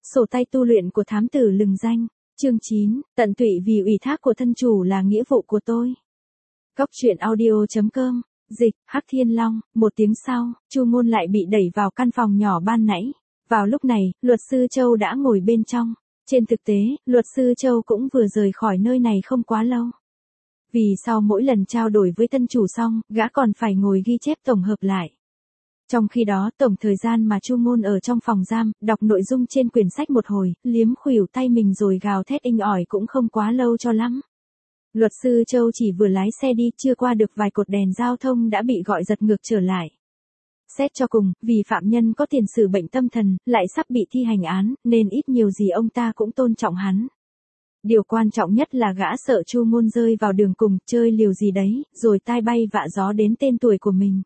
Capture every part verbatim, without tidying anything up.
Sổ tay tu luyện của thám tử lừng danh. Chương chín, tận tụy vì ủy thác của thân chủ là nghĩa vụ của tôi. Góc truyện audio chấm com, dịch, Hắc Thiên Long. Một tiếng sau, Chu Ngôn lại bị đẩy vào căn phòng nhỏ ban nãy. Vào lúc này, luật sư Châu đã ngồi bên trong. Trên thực tế, luật sư Châu cũng vừa rời khỏi nơi này không quá lâu. Vì sau mỗi lần trao đổi với tân chủ xong, gã còn phải ngồi ghi chép tổng hợp lại. Trong khi đó, tổng thời gian mà Chu Ngôn ở trong phòng giam, đọc nội dung trên quyển sách một hồi, liếm khuỷu tay mình rồi gào thét inh ỏi cũng không quá lâu cho lắm. Luật sư Châu chỉ vừa lái xe đi, chưa qua được vài cột đèn giao thông đã bị gọi giật ngược trở lại. Xét cho cùng, vì phạm nhân có tiền sử bệnh tâm thần, lại sắp bị thi hành án, nên ít nhiều gì ông ta cũng tôn trọng hắn. Điều quan trọng nhất là gã sợ Chu Ngôn rơi vào đường cùng, chơi liều gì đấy, rồi tai bay vạ gió đến tên tuổi của mình.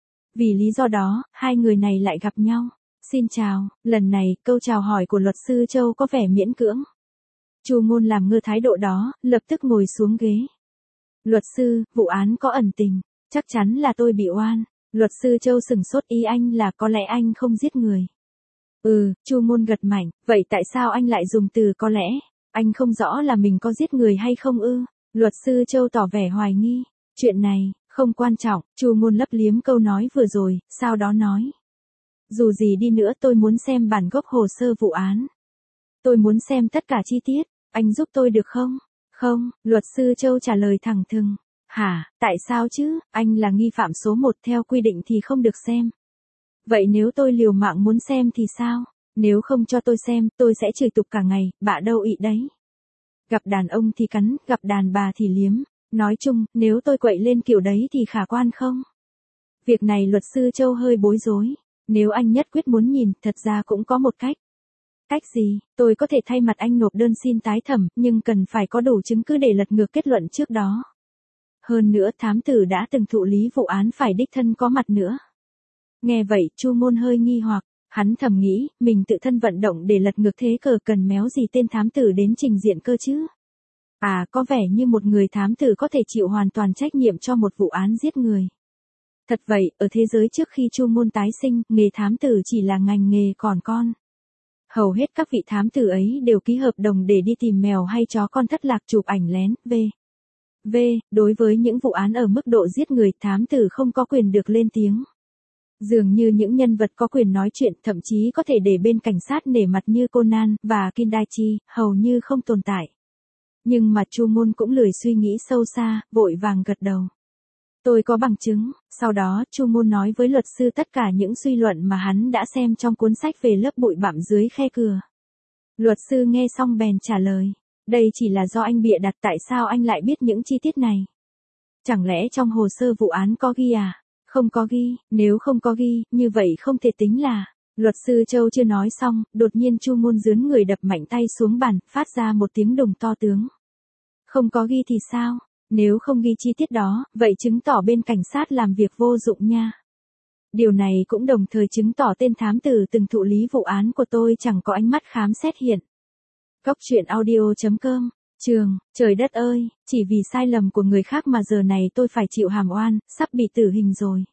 Vì lý do đó, hai người này lại gặp nhau. Xin chào, lần này, câu chào hỏi của luật sư Châu có vẻ miễn cưỡng. Chu Ngôn làm ngơ thái độ đó, lập tức ngồi xuống ghế. Luật sư, vụ án có ẩn tình, chắc chắn là tôi bị oan. Luật sư Châu sừng sốt, ý anh là có lẽ anh không giết người. Ừ, Chu Ngôn gật mạnh, vậy tại sao anh lại dùng từ có lẽ? Anh không rõ là mình có giết người hay không ư? Luật sư Châu tỏ vẻ hoài nghi. Chuyện này, không quan trọng, Chu Ngôn lấp liếm câu nói vừa rồi, sau đó nói. Dù gì đi nữa tôi muốn xem bản gốc hồ sơ vụ án. Tôi muốn xem tất cả chi tiết, anh giúp tôi được không? Không, luật sư Châu trả lời thẳng thừng. Hả, tại sao chứ, anh là nghi phạm số một theo quy định thì không được xem. Vậy nếu tôi liều mạng muốn xem thì sao? Nếu không cho tôi xem, tôi sẽ chửi tục cả ngày, bạ đâu ị đấy. Gặp đàn ông thì cắn, gặp đàn bà thì liếm. Nói chung, nếu tôi quậy lên kiểu đấy thì khả quan không? Việc này luật sư Châu hơi bối rối. Nếu anh nhất quyết muốn nhìn, thật ra cũng có một cách. Cách gì? Tôi có thể thay mặt anh nộp đơn xin tái thẩm, nhưng cần phải có đủ chứng cứ để lật ngược kết luận trước đó. Hơn nữa, thám tử đã từng thụ lý vụ án phải đích thân có mặt nữa. Nghe vậy, Chu Ngôn hơi nghi hoặc. Hắn thầm nghĩ, mình tự thân vận động để lật ngược thế cờ, cần méo gì tên thám tử đến trình diện cơ chứ? À, có vẻ như một người thám tử có thể chịu hoàn toàn trách nhiệm cho một vụ án giết người. Thật vậy, ở thế giới trước khi Chu Ngôn tái sinh, nghề thám tử chỉ là ngành nghề còn con. Hầu hết các vị thám tử ấy đều ký hợp đồng để đi tìm mèo hay chó con thất lạc, chụp ảnh lén, v. V. Đối với những vụ án ở mức độ giết người, thám tử không có quyền được lên tiếng. Dường như những nhân vật có quyền nói chuyện, thậm chí có thể để bên cảnh sát nể mặt như Conan và Kindaichi, hầu như không tồn tại. Nhưng mà Chu Ngôn cũng lười suy nghĩ sâu xa, vội vàng gật đầu. Tôi có bằng chứng. Sau đó, Chu Ngôn nói với luật sư tất cả những suy luận mà hắn đã xem trong cuốn sách về lớp bụi bặm dưới khe cửa. Luật sư nghe xong bèn trả lời. Đây chỉ là do anh bịa đặt, tại sao anh lại biết những chi tiết này? Chẳng lẽ trong hồ sơ vụ án có ghi à? Không có ghi, nếu không có ghi, như vậy không thể tính là. Luật sư Châu chưa nói xong, đột nhiên Chu Ngôn giương người đập mạnh tay xuống bàn, phát ra một tiếng đùng to tướng. Không có ghi thì sao? Nếu không ghi chi tiết đó, vậy chứng tỏ bên cảnh sát làm việc vô dụng nha. Điều này cũng đồng thời chứng tỏ tên thám tử từng thụ lý vụ án của tôi chẳng có ánh mắt khám xét hiện. Góc truyện audio chấm com. Trường, trời đất ơi, chỉ vì sai lầm của người khác mà giờ này tôi phải chịu hàm oan, sắp bị tử hình rồi.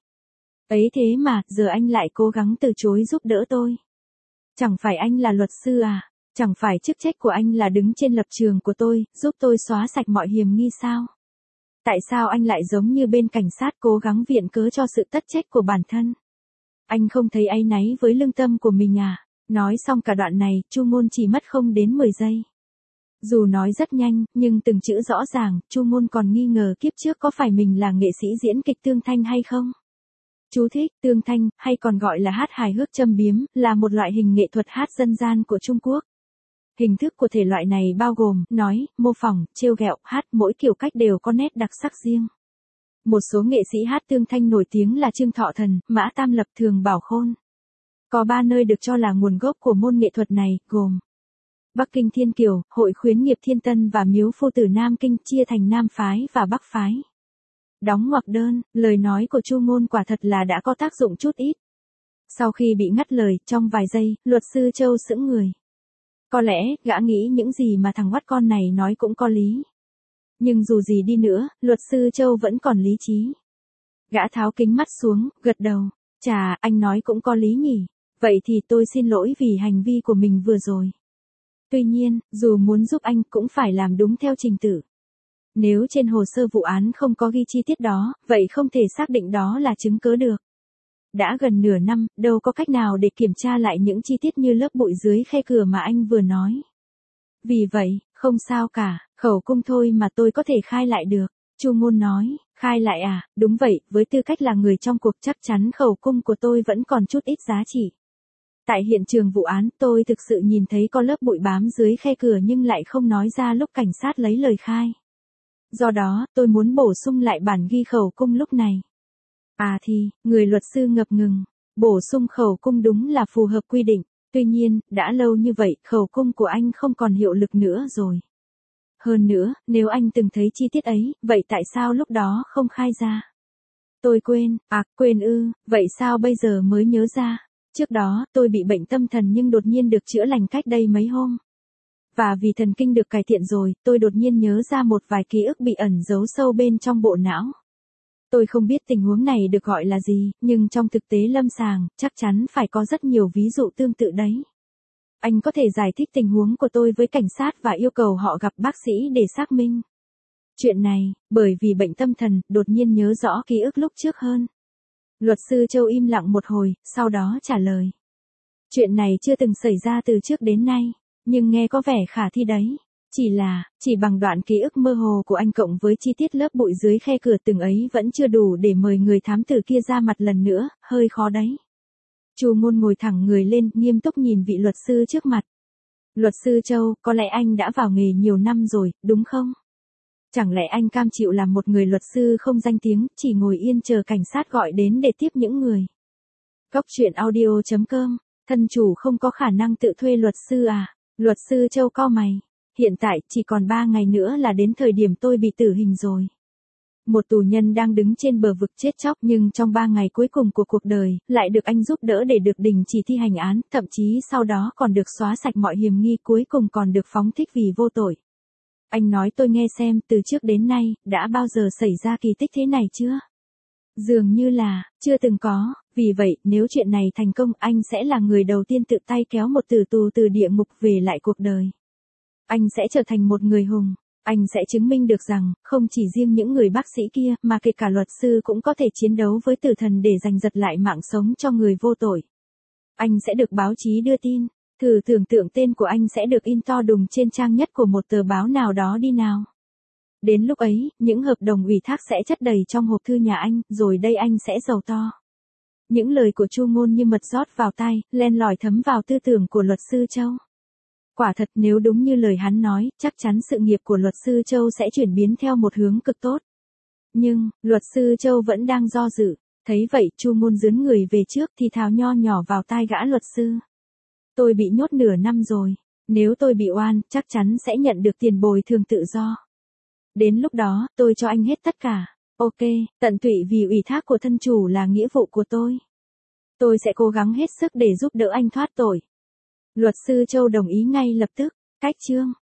Ấy thế mà, giờ anh lại cố gắng từ chối giúp đỡ tôi. Chẳng phải anh là luật sư à? Chẳng phải chức trách của anh là đứng trên lập trường của tôi, giúp tôi xóa sạch mọi hiềm nghi sao? Tại sao anh lại giống như bên cảnh sát cố gắng viện cớ cho sự tất trách của bản thân? Anh không thấy áy náy với lương tâm của mình à? Nói xong cả đoạn này, Chu Ngôn chỉ mất không đến mười giây. Dù nói rất nhanh, nhưng từng chữ rõ ràng, Chu Ngôn còn nghi ngờ kiếp trước có phải mình là nghệ sĩ diễn kịch tương thanh hay không? Chú thích, tương thanh, hay còn gọi là hát hài hước châm biếm, là một loại hình nghệ thuật hát dân gian của Trung Quốc. Hình thức của thể loại này bao gồm, nói, mô phỏng, trêu ghẹo, hát, mỗi kiểu cách đều có nét đặc sắc riêng. Một số nghệ sĩ hát tương thanh nổi tiếng là Trương Thọ Thần, Mã Tam Lập, Thường Bảo Khôn. Có ba nơi được cho là nguồn gốc của môn nghệ thuật này, gồm Bắc Kinh Thiên Kiều, Hội Khuyến nghiệp Thiên Tân và Miếu Phu Tử Nam Kinh, chia thành Nam phái và Bắc phái. Đóng ngoặc đơn, lời nói của Chu Ngôn quả thật là đã có tác dụng chút ít. Sau khi bị ngắt lời, trong vài giây, luật sư Châu sững người. Có lẽ, gã nghĩ những gì mà thằng oắt con này nói cũng có lý. Nhưng dù gì đi nữa, luật sư Châu vẫn còn lý trí. Gã tháo kính mắt xuống, gật đầu. Chà, anh nói cũng có lý nhỉ. Vậy thì tôi xin lỗi vì hành vi của mình vừa rồi. Tuy nhiên, dù muốn giúp anh cũng phải làm đúng theo trình tự. Nếu trên hồ sơ vụ án không có ghi chi tiết đó, vậy không thể xác định đó là chứng cứ được. Đã gần nửa năm, đâu có cách nào để kiểm tra lại những chi tiết như lớp bụi dưới khe cửa mà anh vừa nói. Vì vậy, không sao cả, khẩu cung thôi mà tôi có thể khai lại được. Chu Ngôn nói, khai lại à, đúng vậy, với tư cách là người trong cuộc chắc chắn khẩu cung của tôi vẫn còn chút ít giá trị. Tại hiện trường vụ án, tôi thực sự nhìn thấy có lớp bụi bám dưới khe cửa nhưng lại không nói ra lúc cảnh sát lấy lời khai. Do đó, tôi muốn bổ sung lại bản ghi khẩu cung lúc này. À thì, người luật sư ngập ngừng, bổ sung khẩu cung đúng là phù hợp quy định, tuy nhiên, đã lâu như vậy, khẩu cung của anh không còn hiệu lực nữa rồi. Hơn nữa, nếu anh từng thấy chi tiết ấy, vậy tại sao lúc đó không khai ra? Tôi quên, à, quên ư, vậy sao bây giờ mới nhớ ra? Trước đó, tôi bị bệnh tâm thần nhưng đột nhiên được chữa lành cách đây mấy hôm. Và vì thần kinh được cải thiện rồi, tôi đột nhiên nhớ ra một vài ký ức bị ẩn giấu sâu bên trong bộ não. Tôi không biết tình huống này được gọi là gì, nhưng trong thực tế lâm sàng, chắc chắn phải có rất nhiều ví dụ tương tự đấy. Anh có thể giải thích tình huống của tôi với cảnh sát và yêu cầu họ gặp bác sĩ để xác minh. Chuyện này, bởi vì bệnh tâm thần, đột nhiên nhớ rõ ký ức lúc trước hơn. Luật sư Châu im lặng một hồi, sau đó trả lời. Chuyện này chưa từng xảy ra từ trước đến nay, nhưng nghe có vẻ khả thi đấy. Chỉ là, chỉ bằng đoạn ký ức mơ hồ của anh cộng với chi tiết lớp bụi dưới khe cửa từng ấy vẫn chưa đủ để mời người thám tử kia ra mặt lần nữa, hơi khó đấy. Chu Ngôn ngồi thẳng người lên, nghiêm túc nhìn vị luật sư trước mặt. Luật sư Châu, có lẽ anh đã vào nghề nhiều năm rồi, đúng không? Chẳng lẽ anh cam chịu làm một người luật sư không danh tiếng, chỉ ngồi yên chờ cảnh sát gọi đến để tiếp những người? Góc truyện audio chấm com, thân chủ không có khả năng tự thuê luật sư à? Luật sư Châu cau mày. Hiện tại, chỉ còn ba ngày nữa là đến thời điểm tôi bị tử hình rồi. Một tù nhân đang đứng trên bờ vực chết chóc nhưng trong ba ngày cuối cùng của cuộc đời, lại được anh giúp đỡ để được đình chỉ thi hành án, thậm chí sau đó còn được xóa sạch mọi hiểm nghi, cuối cùng còn được phóng thích vì vô tội. Anh nói tôi nghe xem, từ trước đến nay, đã bao giờ xảy ra kỳ tích thế này chưa? Dường như là, chưa từng có, vì vậy, nếu chuyện này thành công, anh sẽ là người đầu tiên tự tay kéo một tử tù từ địa ngục về lại cuộc đời. Anh sẽ trở thành một người hùng. Anh sẽ chứng minh được rằng, không chỉ riêng những người bác sĩ kia, mà kể cả luật sư cũng có thể chiến đấu với tử thần để giành giật lại mạng sống cho người vô tội. Anh sẽ được báo chí đưa tin. Thử tưởng tượng tên của anh sẽ được in to đùng trên trang nhất của một tờ báo nào đó đi nào. Đến lúc ấy, những hợp đồng ủy thác sẽ chất đầy trong hộp thư nhà anh, rồi đây anh sẽ giàu to. Những lời của Chu Ngôn như mật rót vào tai, len lỏi thấm vào tư tưởng của luật sư Châu. Quả thật, nếu đúng như lời hắn nói, chắc chắn sự nghiệp của luật sư Châu sẽ chuyển biến theo một hướng cực tốt. Nhưng, luật sư Châu vẫn đang do dự. Thấy vậy, Chu Ngôn dướn người về trước thì thào nho nhỏ vào tai gã luật sư. Tôi bị nhốt nửa năm rồi. Nếu tôi bị oan, chắc chắn sẽ nhận được tiền bồi thường tự do. Đến lúc đó, tôi cho anh hết tất cả. Ok, tận tụy vì ủy thác của thân chủ là nghĩa vụ của tôi. Tôi sẽ cố gắng hết sức để giúp đỡ anh thoát tội. Luật sư Châu đồng ý ngay lập tức. Cách chương